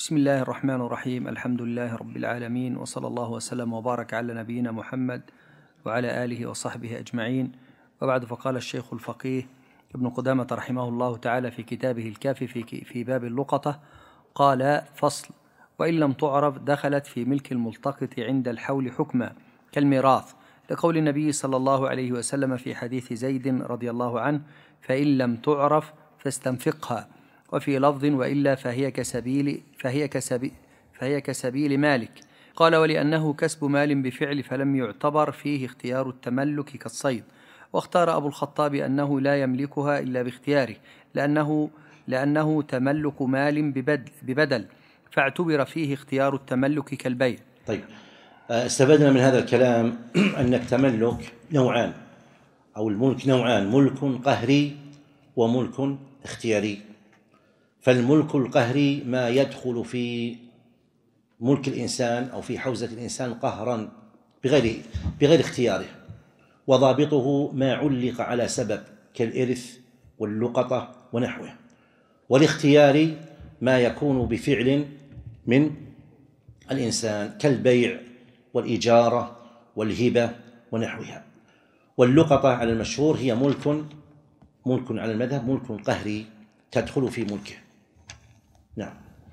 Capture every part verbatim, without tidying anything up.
بسم الله الرحمن الرحيم. الحمد لله رب العالمين، وصلى الله وسلم وبارك على نبينا محمد وعلى آله وصحبه أجمعين، وبعد. فقال الشيخ الفقيه ابن قدامة رحمه الله تعالى في كتابه الكافي في, في باب اللقطة، قال: فصل: وإن لم تعرف دخلت في ملك الملتقط عند الحول حكما كالميراث، لقول النبي صلى الله عليه وسلم في حديث زيد رضي الله عنه: فإن لم تعرف فاستنفقها. وفي لفظ: وإلا فهي كسبيل, فهي كسبيل, فهي كسبيل مالك. قال: ولأنه كسب مال بفعل فلم يعتبر فيه اختيار التملك كالصيد. واختار أبو الخطاب أنه لا يملكها إلا باختياره، لأنه, لأنه تملك مال ببدل, ببدل فاعتبر فيه اختيار التملك كالبيع. طيب، استفدنا من هذا الكلام أن التملك نوعان، أو الملك نوعان: ملك قهري وملك اختياري. فالملك القهري ما يدخل في ملك الإنسان أو في حوزة الإنسان قهرا بغير, بغير اختياره، وضابطه ما علق على سبب كالإرث واللقطة ونحوه. والاختياري ما يكون بفعل من الإنسان كالبيع والإجارة والهبة ونحوها. واللقطة على المشهور هي ملك ملك على المذهب ملك قهري تدخل في ملكه. نعم.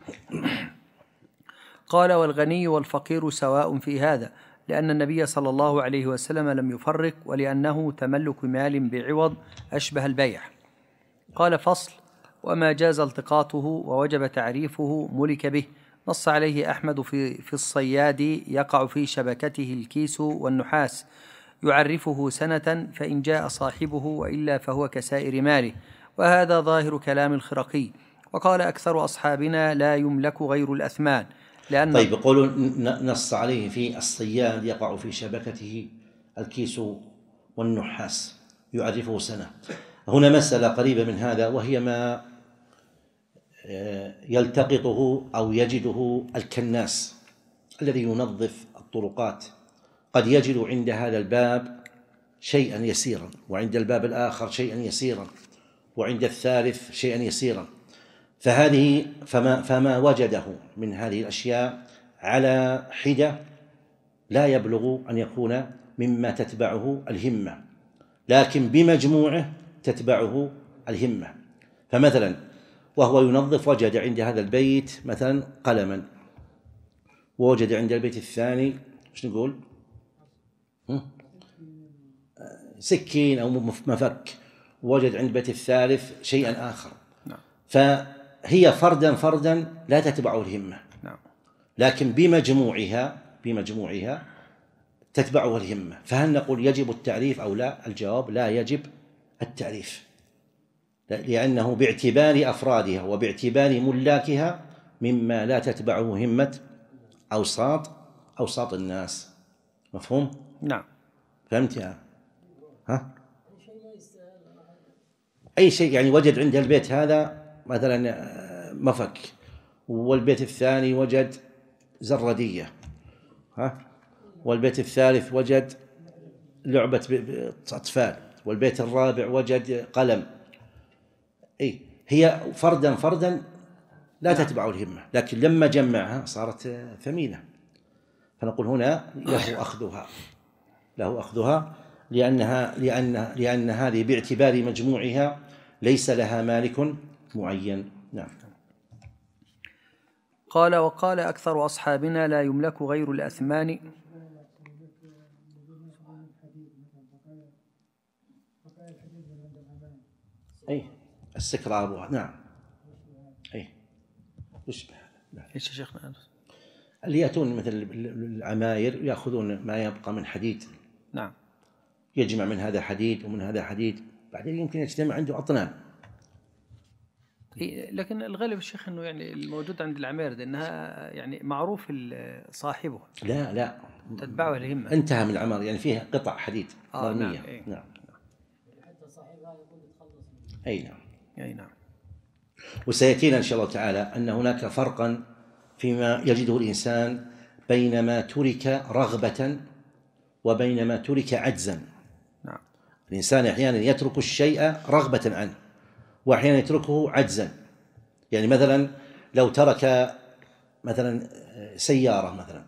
قال: والغني والفقير سواء في هذا، لأن النبي صلى الله عليه وسلم لم يفرق، ولأنه تملك مال بعوض أشبه البيع. قال: فصل: وما جاز التقاطه ووجب تعريفه ملك به. نص عليه أحمد في, في الصياد: يقع في شبكته الكيس والنحاس، يعرفه سنة، فإن جاء صاحبه، وإلا فهو كسائر ماله. وهذا ظاهر كلام الخرقي. وقال أكثر أصحابنا: لا يملك غير الأثمان، لأن طيب، يقولون نص عليه في الصياد: يقع في شبكته الكيس والنحاس، يعرفه سنة. هنا مسألة قريبة من هذا، وهي ما يلتقطه أو يجده الكناس الذي ينظف الطرقات. قد يجد عند هذا الباب شيئا يسيرا، وعند الباب الآخر شيئا يسيرا، وعند الثالث شيئا يسيرا. فهذه فما, فما وجده من هذه الأشياء على حدة لا يبلغ أن يكون مما تتبعه الهمة، لكن بمجموعه تتبعه الهمة. فمثلا وهو ينظف وجد عند هذا البيت مثلا قلما، ووجد عند البيت الثاني ايش نقول سكين أو مفك، ووجد عند البيت الثالث شيئا آخر. فهي فردا فردا لا تتبع الهمة، لكن بمجموعها بمجموعها تتبعها الهمة. فهل نقول يجب التعريف أو لا؟ الجواب: لا يجب التعريف، لأنه باعتبار أفرادها وباعتبار ملاكها مما لا تتبعه همة أوساط أوساط الناس. مفهوم؟ نعم. فهمت يا ها؟ أي شيء يعني وجد عند البيت هذا مثلا مفك، والبيت الثاني وجد زردية، ها، والبيت الثالث وجد لعبة أطفال، والبيت الرابع وجد قلم. أي هي فردا فردا لا تتبع الهمة، لكن لما جمعها صارت ثمينة. فنقول هنا له أخذها له أخذها لأنها لأن لأن هذه باعتبار مجموعها ليس لها مالك معين. نعم. قال: وقال أكثر أصحابنا: لا يملك غير الأثمان. أي السكراب. نعم. أي إيش يا شيخنا؟ اللي يأتون مثل العماير يأخذون ما يبقى من حديد. نعم. يجمع من هذا حديد ومن هذا حديد، بعدين يمكن يجتمع عنده أطنان. لكن الغالب الشيخ انه يعني الموجود عند العماير ده انها يعني معروف صاحبه. لا لا تتبعه الهمة. انتهى من العمار، يعني فيها قطع حديد مرمية. آه نعم. أي. نعم. حتى صاحبها يكون يتخلص منه. أي نعم. أي نعم. وسيأتينا إن شاء الله تعالى أن هناك فرقا فيما يجده الإنسان بين ما ترك رغبة وبين ما ترك عجزا. نعم. الإنسان أحيانا يترك الشيء رغبة عنه، وأحيانا يتركه عجزا. يعني مثلا لو ترك مثلا سيارة مثلا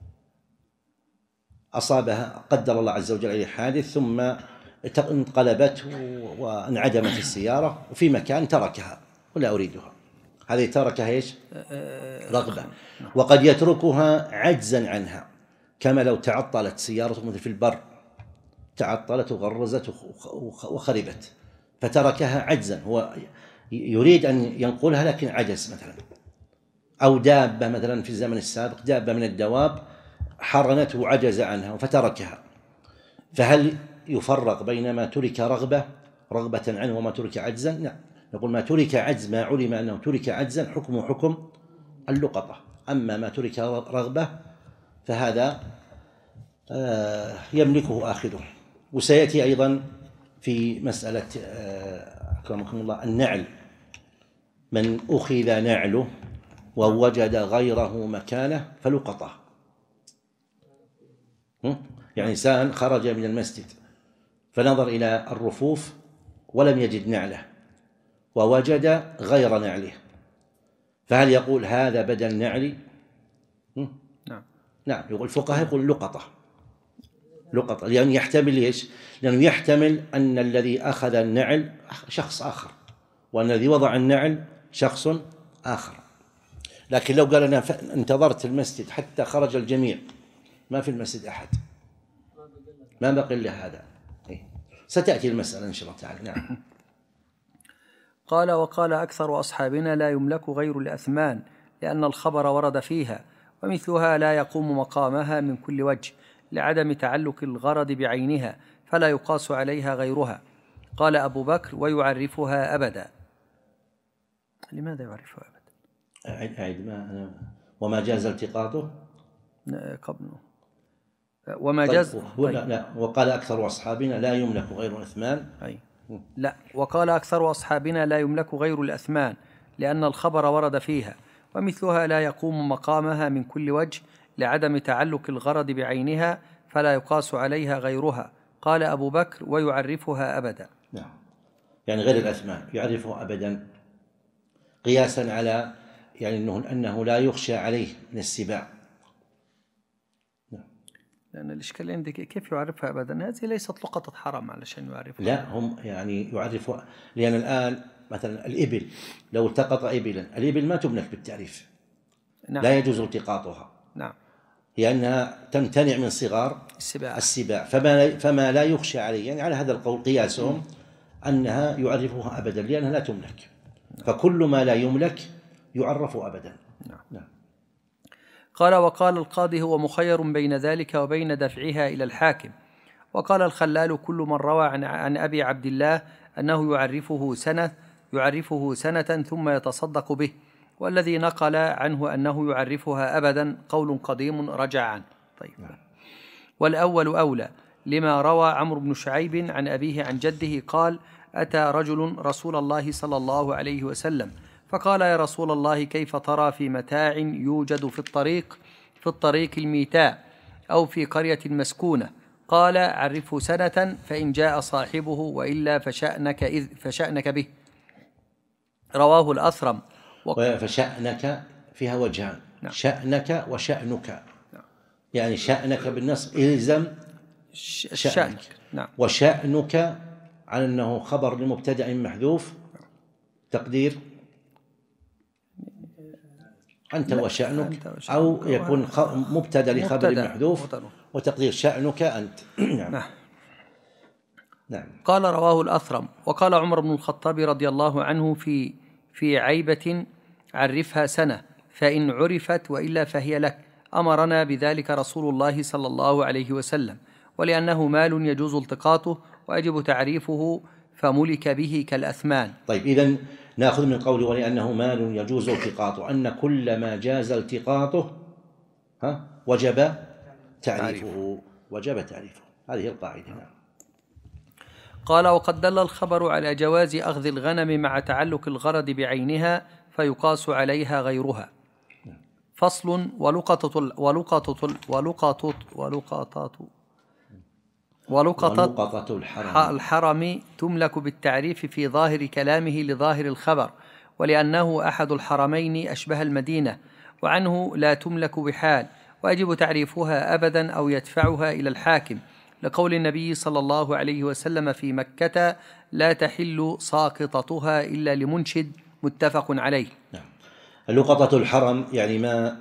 أصابها قدر الله عز وجل عليه حادث، ثم انقلبت وانعدمت السيارة وفي مكان تركها ولا أريدها، هذه تركها إيش؟ رغبة. وقد يتركها عجزا عنها، كما لو تعطلت سيارته مثل في البر، تعطلت وغرزت وخربت فتركها عجزا، هو يريد أن ينقلها لكن عجز مثلا. أو دابة مثلا في الزمن السابق، دابة من الدواب حرنته وعجز عنها فتركها، فهل يفرق بين ما ترك رغبة رغبة عنه وما ترك عجزا؟ لا، نقول ما ترك عجز، ما علم أنه ترك عجزا حكمه حكم اللقطة. أما ما ترك رغبة فهذا يملكه آخذه. وسيأتي أيضا في مسألة أكرمكم الله النعل، من أخذ نعله ووجد غيره مكانه فلقطه. يعني إنسان خرج من المسجد فنظر إلى الرفوف ولم يجد نعله ووجد غير نعله، فهل يقول هذا بدل نعلي؟ نعم نعم، يقول الفقهاء يقول لقطة لقطة، لأنه يعني يحتمل ليش؟ لأنه يحتمل أن الذي أخذ النعل شخص آخر، وأن الذي وضع النعل شخص آخر. لكن لو قال أنا انتظرت المسجد حتى خرج الجميع ما في المسجد أحد، ما بقي إلا هذا. ستأتي المسألة إن شاء الله تعالى. نعم. قال: وقال أكثر أصحابنا لا يملك غير الأثمان، لأن الخبر ورد فيها، ومثلها لا يقوم مقامها من كل وجه، لعدم تعلق الغرض بعينها، فلا يقاس عليها غيرها. قال أبو بكر: ويعرفها أبدا. لماذا يعرفها أبدا؟ أعد أعد ما أنا وما جاز التقاطه قبل وما جاز. طيب. لا لا وقال أكثر أصحابنا لا يملك غير الأثمان. أي. لا، وقال أكثر أصحابنا لا يملك غير الأثمان، لأن الخبر ورد فيها، ومثلها لا يقوم مقامها من كل وجه، لعدم تعلق الغرض بعينها، فلا يقاس عليها غيرها. قال أبو بكر: ويعرفها أبدا. نعم، يعني غير الأثمان يعرفها أبدا، قياسا على يعني أنه, أنه لا يخشى عليه من السباع. لأن الإشكال عندي كيف يعرفها أبدا؟ هذه ليست لقطة حرام علشان يعرفها. لا، هم يعني يعرفوا، لأن الآن مثلا الإبل لو التقط إبلا، الإبل ما تملك بالتعريف. نعم. لا يجوز التقاطها. نعم. لأنها تمتنع من صغار السباع, السباع. فما, فما لا يخشى عليه، يعني على هذا القول قياسهم أنها يعرفها أبدا لأنها لا تملك. نعم. فكل ما لا يملك يعرف أبدا. نعم. نعم. قال: وقال القاضي: هو مخير بين ذلك وبين دفعها إلى الحاكم. وقال الخلال: كل من روى عن, عن أبي عبد الله أنه يعرفه سنة يعرفه سنة ثم يتصدق به، والذي نقل عنه أنه يعرفها أبدا قول قديم رجع عنه. طيب. والأول أولى، لما روى عمرو بن شعيب عن أبيه عن جده قال: أتى رجل رسول الله صلى الله عليه وسلم فقال: يا رسول الله، كيف ترى في متاع يوجد في الطريق في الطريق الميتاء أو في قرية مسكونة؟ قال: عرفه سنة، فإن جاء صاحبه، وإلا فشأنك, إذ فشأنك به. رواه الأثرم. و... فشأنك فيها وجهان. نعم. شأنك وشأنك. نعم. يعني شأنك بالنصب إلزم شأنك. نعم. وشأنك على أنه خبر لمبتدأ محذوف، تقدير أنت وشأنك، أو يكون مبتدأ لخبر محذوف وتقدير شأنك أنت. نعم. نعم. قال: رواه الأثرم. وقال عمر بن الخطاب رضي الله عنه في في عيبة: عرفها سنة، فإن عرفت وإلا فهي لك. أمرنا بذلك رسول الله صلى الله عليه وسلم، ولأنه مال يجوز التقاطه ويجب تعريفه، فملك به كالأثمان. طيب، إذن نأخذ من قوله ولأنه مال يجوز التقاطه أن كل ما جاز التقاطه ها وجب تعريفه. وجب تعريفه، هذه القاعدة. قال: وقد دل الخبر على جواز أخذ الغنم مع تعلق الغرض بعينها، فيقاس عليها غيرها. فصل: ولقطة ولقطة ولقطة ولقطات ولقطة الحرم تملك بالتعريف في ظاهر كلامه لظاهر الخبر، ولأنه أحد الحرمين أشبه المدينة، وعنه لا تملك بحال، ويجب تعريفها أبدا أو يدفعها إلى الحاكم، لقول النبي صلى الله عليه وسلم في مكة: لا تحل ساقطتها إلا لمنشد، متفق عليه. نعم. لقطة الحرم يعني ما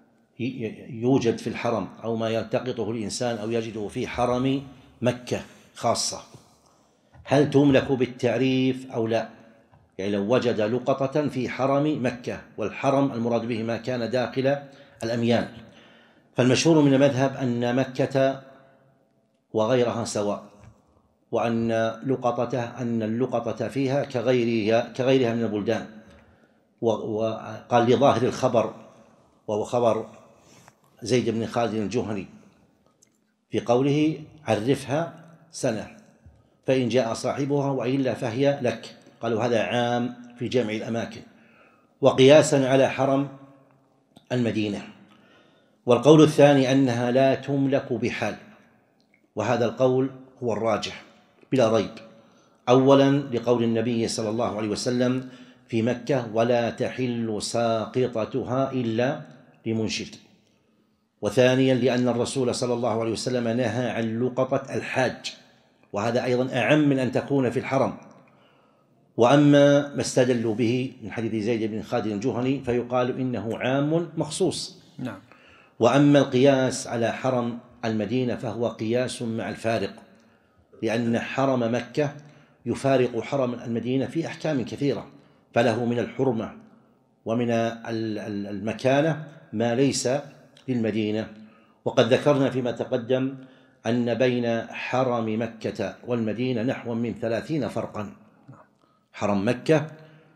يوجد في الحرم أو ما يلتقطه الإنسان أو يجده في حرم مكة خاصة، هل تملك بالتعريف أو لا؟ يعني لو وجد لقطة في حرم مكة، والحرم المراد به ما كان داخل الأميال، فالمشهور من المذهب أن مكة وغيرها سواء، وأن لقطته أن اللقطة فيها كغيرها كغيرها من البلدان. وقال لظاهر الخبر، وهو خبر زيد بن خالد الجهني في قوله: عرفها سنة فإن جاء صاحبها وإلا فهي لك. قالوا هذا عام في جمع الأماكن، وقياسا على حرم المدينة. والقول الثاني أنها لا تملك بحال، وهذا القول هو الراجح بلا ريب، أولا لقول النبي صلى الله عليه وسلم في مكة: ولا تحل ساقطتها إلا لمنشد. وثانيا لأن الرسول صلى الله عليه وسلم نهى عن لقطة الحاج، وهذا أيضا أعم من أن تكون في الحرم. وأما ما استدلوا به من حديث زيد بن خالد الجهني فيقال إنه عام مخصوص. نعم. وأما القياس على حرم المدينة فهو قياس مع الفارق، لأن حرم مكة يفارق حرم المدينة في أحكام كثيرة، فله من الحرمة ومن المكانة ما ليس للمدينة. وقد ذكرنا فيما تقدم أن بين حرم مكة والمدينة نحو من ثلاثين فرقا. حرم مكة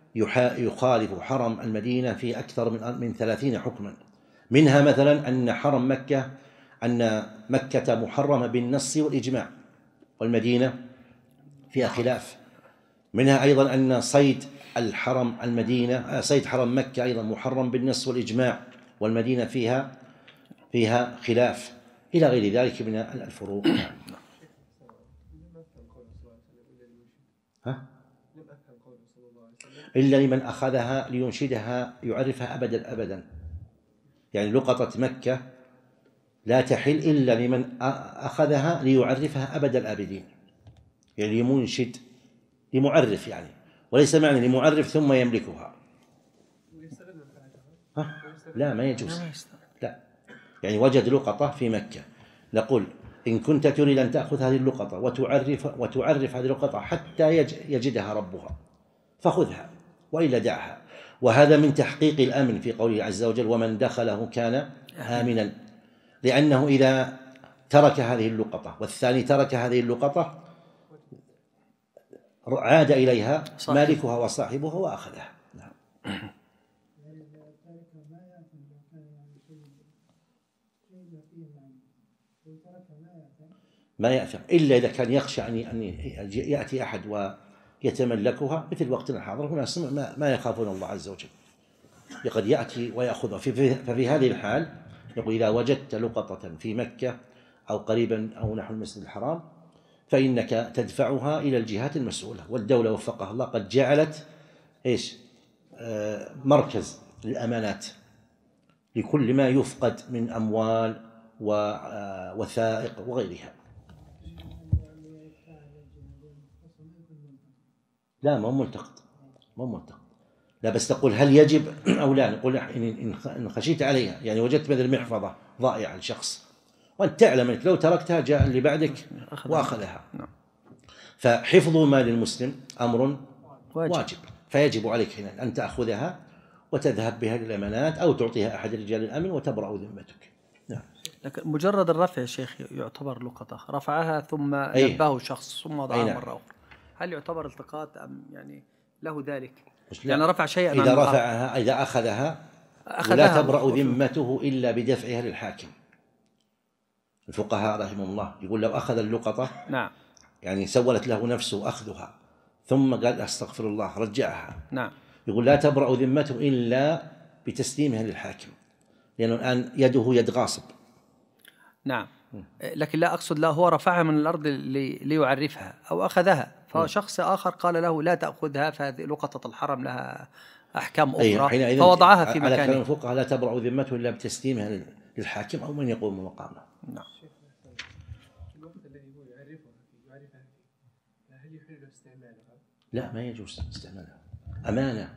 يخالف حرم المدينة في أكثر من ثلاثين حكما، منها مثلا أن حرم مكة أن مكة محرمة بالنص والإجماع، والمدينة فيها خلاف. منها أيضا أن صيد الحرم المدينة صيد حرم مكة أيضا محرم بالنص والإجماع، والمدينة فيها فيها خلاف، إلى غير ذلك من الفروق. ها؟ إلا لمن أخذها لينشدها يعرفها أبدا أبدا، يعني لقطة مكة لا تحل إلا لمن أخذها ليعرفها أبد الآبدين، يعني لمنشد لمعرف، يعني وليس معنى لمعرف ثم يملكها. ها؟ لا، ما يجوز. لا، يعني وجد لقطة في مكة، نقول إن كنت تريد أن تأخذ هذه اللقطة وتعرف وتعرف هذه اللقطة حتى يجدها ربها فخذها وإلا دعها. وهذا من تحقيق الأمن في قوله عز وجل: ومن دخله كان آمنا، لأنه إذا ترك هذه اللقطة والثاني ترك هذه اللقطة عاد إليها مالكها وصاحبها وأخذها. نعم. ما يأثم إلا إذا كان يخشى أن يأتي أحد ويتملكها، مثل وقتنا الحاضر هنا ما يخافون الله عز وجل، قد يأتي ويأخذها. ففي هذه الحال يقول: إذا وجدت لقطة في مكة أو قريبا أو نحو المسجد الحرام فإنك تدفعها إلى الجهات المسؤولة. والدولة وفقها الله قد جعلت إيش آه مركز للأمانات لكل ما يفقد من أموال ووثائق وغيرها. لا، ما هو ملتقط، ما هو ملتقط. لا، بس تقول هل يجب أو لا. نقول إن خشيت عليها، يعني وجدت مثل محفظة ضائعة لشخص وأنت تعلم أنك لو تركتها جاء اللي بعدك وأخذها، فحفظ مال المسلم أمر واجب، فيجب عليك هنا أن تأخذها وتذهب بها للأمانات أو تعطيها أحد رجال الأمن وتبرأ ذمتك. نعم. لكن مجرد الرفع يا شيخ يعتبر لقطة، رفعها ثم نبهه شخص ثم وضعها مرة أخرى، هل يعتبر التقاط أم يعني له ذلك؟ يعني رفع شيئا إذا رفعها إذا أخذها, أخذها لا تبرأ ذمته إلا بدفعها للحاكم. الفقهاء رحمهم الله يقول: لو أخذ اللقطة نعم يعني سولت له نفسه أخذها ثم قال أستغفر الله رجعها، نعم، يقول لا تبرأ ذمته إلا بتسليمها للحاكم، لأنه الآن يده يد غاصب. نعم. لكن لا أقصد، لا هو رفعها من الأرض لي ليعرفها أو أخذها، فشخص آخر قال له لا تأخذها، فهذه لقطة الحرم لها أحكام أي أخرى حينئذ فوضعها في على كلام مكانه. الفقهاء لا تبرأ ذمته إلا بتسليمها للحاكم أو من يقوم مقامه. نعم. الوقت الذي هو يعرفها فيه يعرفها فيه هل يحل استعمالها؟ لا، ما يجوز استعمالها، أمانة.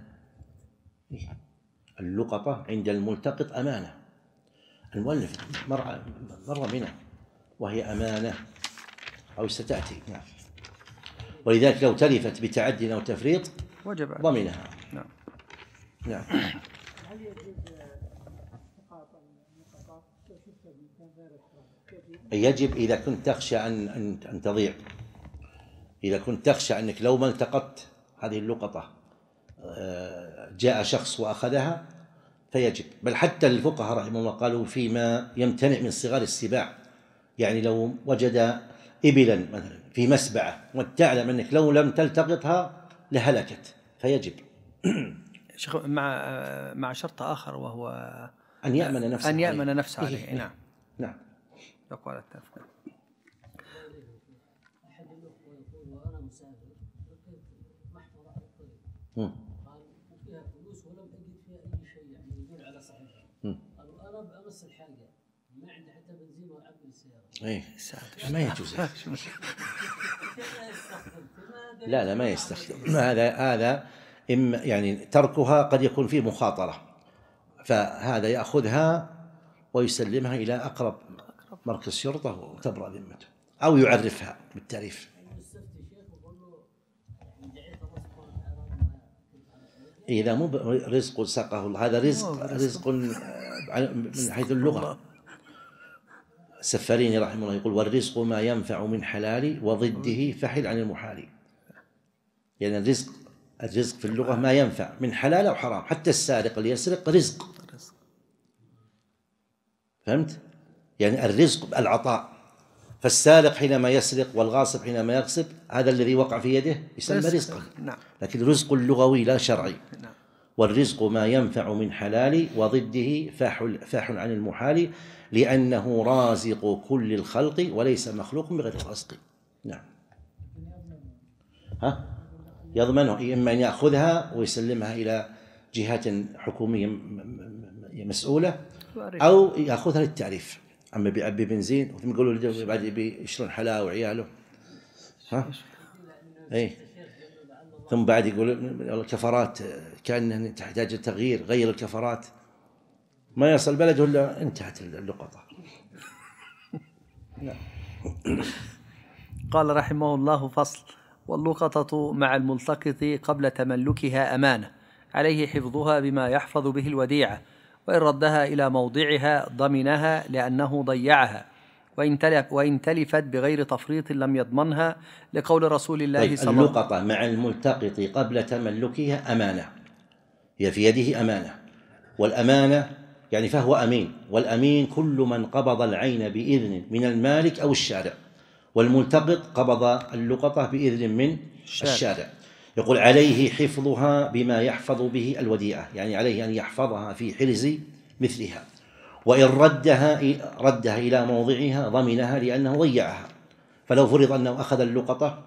اللقطة عند الملتقط أمانة. المؤلف مر مر منها وهي أمانة أو ستأتي. نعم. ولذلك لو تلفت بتعد أو تفريط وجب ضمنها. نعم. نعم. هل يجوز إسقاط النقطات لو شفت بمكان غير الشرع؟ يجب إذا كنت تخشى أن أن أن تضيع، إذا كنت تخشى أنك لو ما التقطت هذه اللقطة جاء شخص وأخذها فيجب. بل حتى الفقهاء رحمهم الله قالوا فيما يمتنع من صغار السباع، يعني لو وجد إبلا مثلا في مسبعة وتعلم أنك لو لم تلتقطها لهلكت فيجب. شيخ مع مع شرط آخر وهو أن يأمن نفسه أن يأمن عليه. نفسه عليه. إيه. نعم. نعم. يقول التفكير. أحد الأخوة يقول وأنا مسافر لقيت محفظة على الطريق مم. قال وفيها فلوس ولم أجد فيها أي شيء يعني يدل على صحتها. مم. قالوا أنا بأمس الحاجة ما عندي حتى بنزين وأعبي السيارة. إيه. ما يجوز. لا لا ما يستخدم. هذا هذا إما يعني تركها قد يكون فيه مخاطرة، فهذا يأخذها ويسلمها إلى أقرب مركز شرطة وتبرأ ذمته، أو يعرفها بالتعريف. إذا مو رزق سقه الله، هذا رزق رزق من حيث اللغة. السفاريني رحمه الله يقول والرزق ما ينفع من حلال وضده فحل عن المحال. يعني الرزق الرزق في اللغة ما ينفع من حلال أو حرام، حتى السارق اللي يسرق رزق. فهمت؟ يعني الرزق العطاء، فالسارق حينما يسرق والغاصب حينما يغصب هذا الذي وقع في يده يسمى رزقا. نعم. لكن رزق لغوي لا شرعي. نعم. والرزق ما ينفع من حلال وضده فاحل فاحل عن المحال لأنه رازق كل الخلق وليس مخلوق بغير الرزق. نعم. ها؟ يضمنه إما أن يأخذها ويسلمها إلى جهات حكومية مسؤولة أو يأخذها للتعريف. أما بيعبي بنزين وثم يقولوا له بعد بيشرون حلاوة وعياله، ها؟ إيه. ثم بعد يقول الكفرات كأنها تحتاج تغيير، غير الكفرات، ما يصل بلده إلا انتهت اللقطة. قال رحمه الله فصل: واللقطة مع الملتقط قبل تملكها أمانة، عليه حفظها بما يحفظ به الوديعة، وإن ردها إلى موضعها ضمنها لأنه ضيعها، وإن تلف وإن تلفت بغير تفريط لم يضمنها، لقول رسول الله طيب صلى الله عليه وسلم. اللقطة مع الملتقط قبل تملكها أمانة، هي في يده أمانة، والأمانة يعني فهو أمين، والأمين كل من قبض العين بإذن من المالك أو الشارع، والملتقط قبض اللقطة بإذن من الشارع. الشارع. يقول عليه حفظها بما يحفظ به الوديعة، يعني عليه أن يحفظها في حرز مثلها، وإن ردها ردها إلى موضعها ضمنها لأنه ضيعها. فلو فرض أنه أخذ اللقطة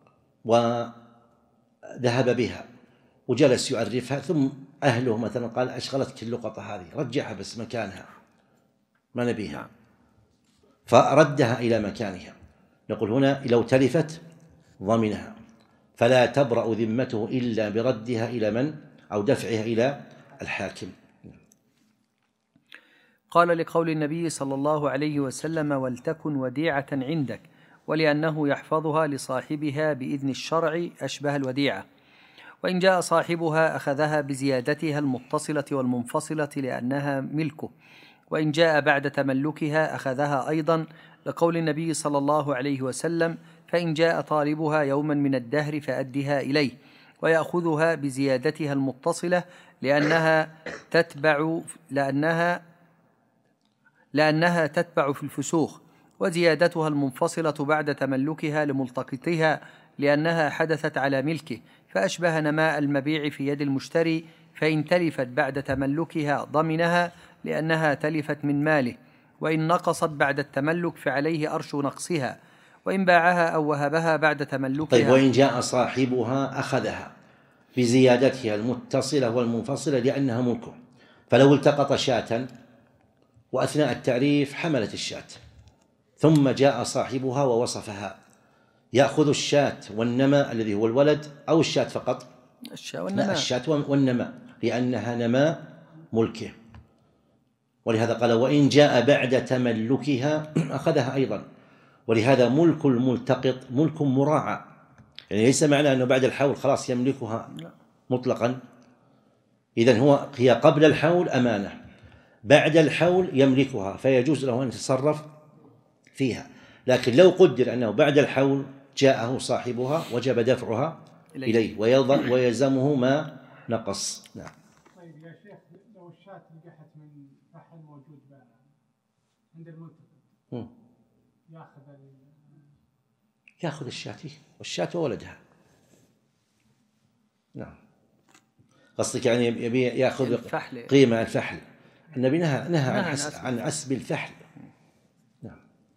وذهب بها وجلس يعرفها ثم أهله مثلا قال أشغلتك اللقطة هذه، رجعها بس مكانها ما نبيها، فردها إلى مكانها، نقول هنا لو تلفت ضمنها، فلا تبرأ ذمته إلا بردها إلى من أو دفعها إلى الحاكم. قال لقول النبي صلى الله عليه وسلم: ولتكن وديعة عندك، ولأنه يحفظها لصاحبها بإذن الشرع أشبه الوديعة، وإن جاء صاحبها أخذها بزيادتها المتصلة والمنفصلة لأنها ملكه، وإن جاء بعد تملكها أخذها أيضا، لقول النبي صلى الله عليه وسلم: فإن جاء طالبها يوما من الدهر فأدها إليه، ويأخذها بزيادتها المتصلة لأنها تتبع لأنها لأنها تتبع في الفسوخ، وزيادتها المنفصلة بعد تملكها لملتقطها لأنها حدثت على ملكه، فأشبه نماء المبيع في يد المشتري، فإن تلفت بعد تملكها ضمنها لأنها تلفت من ماله، وإن نقصت بعد التملك فعليه أرش نقصها، وإن باعها أو وهبها بعد تملكها. طيب وإن جاء صاحبها أخذها، بزيادتها المتصلة والمنفصلة لأنها ملكه. فلو التقط شاة وأثناء التعريف حملت الشاة ثم جاء صاحبها ووصفها، يأخذ الشاة والنماء الذي هو الولد أو الشاة فقط؟ الشاة والنماء. لا، الشاة والنماء لأنها نماء ملكه. ولهذا قال وإن جاء بعد تملكها أخذها أيضا. ولهذا ملك الملتقط ملك مراعى، يعني ليس معنى أنه بعد الحول خلاص يملكها مطلقا. إذن هو هي قبل الحول أمانة، بعد الحول يملكها فيجوز له أن يتصرف فيها. لكن لو قدر أنه بعد الحول جاءه صاحبها وجب دفعها إليه ويلزمه ما نقص. نعم. طيب يا شيخ، لو الشاة نجحت من فحل موجود عند الملتقط ياخذ ياخذ الشاة والشاة وولدها. نعم. قصدك يعني يبي ياخذ الفحل. قيمة الفحل. النبي نهى نهى عن, عن عسب الفحل. نعم.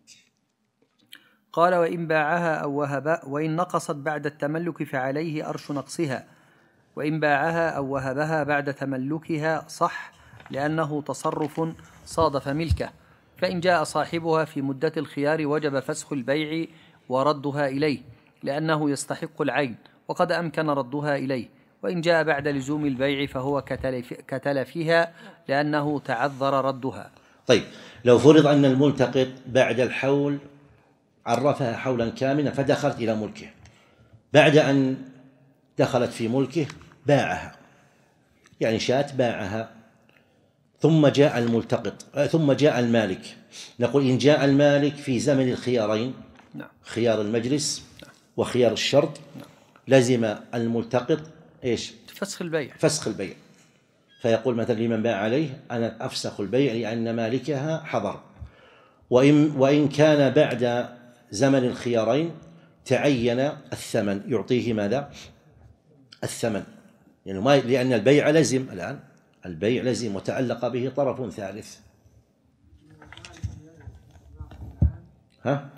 قال وإن باعها أو وهب وإن نقصت بعد التملك فعليه أرش نقصها، وإن باعها أو وهبها بعد تملكها صح لأنه تصرف صادف ملكه. فإن جاء صاحبها في مدة الخيار وجب فسخ البيع وردها إليه لأنه يستحق العين وقد أمكن ردها إليه. وإن جاء بعد لزوم البيع فهو كتلف كتلفها لأنه تعذر ردها. طيب لو فرض أن الملتقط بعد الحول عرفها حولا كاملا فدخلت إلى ملكه، بعد أن دخلت في ملكه باعها، يعني شاة باعها، ثم جاء الملتقط ثم جاء المالك. نقول إن جاء المالك في زمن الخيارين، خيار المجلس وخيار الشرط، لزم الملتقط إيش؟ فسخ البيع. فسخ البيع. فيقول مثلا لمن باع عليه أنا أفسخ البيع لأن مالكها حضر. وإن, وإن كان بعد زمن الخيارين تعين الثمن، يعطيه ماذا؟ الثمن، يعني ما لأن البيع لزم الآن، البيع لزم وتعلق به طرف ثالث. ها؟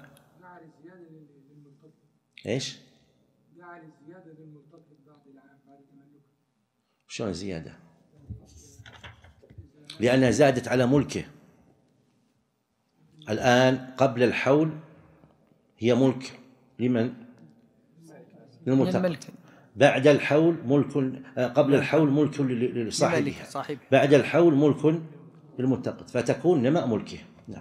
إيش؟ شلون زيادة؟ لأنها زادت على ملكه. الآن قبل الحول هي ملك لمن؟ للملتقط. بعد الحول ملك، قبل الحول ملك لصاحبها، بعد الحول ملك للملتقط، فتكون نماء ملكه. نعم.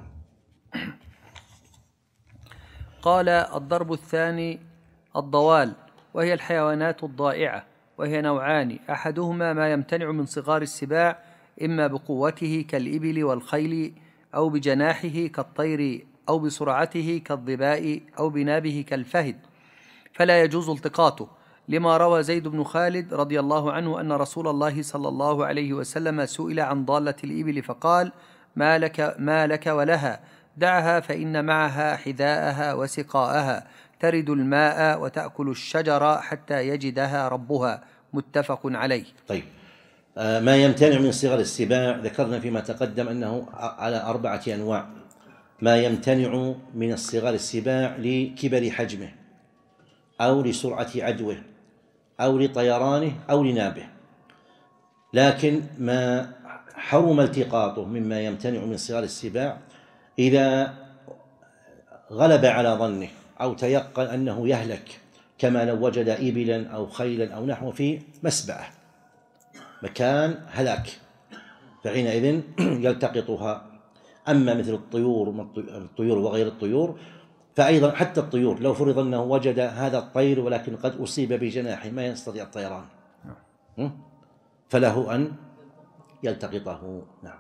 قال الضرب الثاني الضوال، وهي الحيوانات الضائعة، وهي نوعان: أحدهما ما يمتنع من صغار السباع إما بقوته كالإبل والخيل أو بجناحه كالطير أو بسرعته كالظباء أو بنابه كالفهد، فلا يجوز التقاطه، لما روى زيد بن خالد رضي الله عنه أن رسول الله صلى الله عليه وسلم سئل عن ضالة الإبل فقال: ما لك, ما لك ولها، دعها فإن معها حذاءها وسقاءها، ترد الماء وتأكل الشجر حتى يجدها ربها. متفق عليه. طيب، ما يمتنع من صغر السباع ذكرنا فيما تقدم أنه على أربعة أنواع. ما يمتنع من الصغار السباع لكبر حجمه أو لسرعة عدوه أو لطيرانه أو لنابه. لكن ما حرم التقاطه مما يمتنع من صغار السباع إذا غلب على ظنه أو تيقن أنه يهلك، كما لو وجد إبلا أو خيلا أو نحو في مسبعة مكان هلاك، فحينئذ يلتقطها. أما مثل الطيور الطيور وغير الطيور فأيضا حتى الطيور لو فرض أنه وجد هذا الطير ولكن قد أصيب بجناحه ما يستطيع الطيران فله أن يلتقطه. نعم.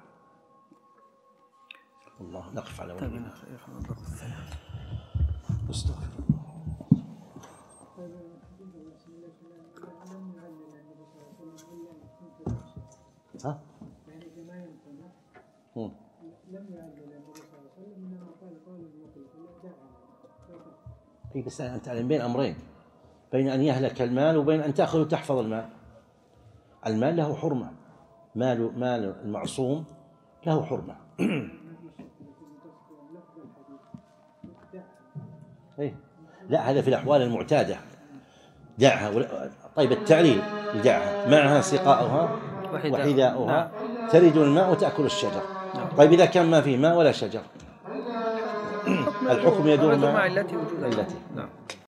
الله، نقف على وجهه. استغفر الله. ها؟ في بس أنت تعلم بين أمرين، بين أن يهلك المال وبين أن تأخذ وتحفظ المال. المال له حرمة، مال مال المعصوم له حرمة. إيه؟ لا، هذا في الأحوال المعتادة، دعها. طيب التعليل يدعها معها سقاؤها وحذاؤها، ترد الماء وتأكل الشجر. طيب إذا كان ما فيه ماء ولا شجر، الحكم يدور مع علته وجود علته.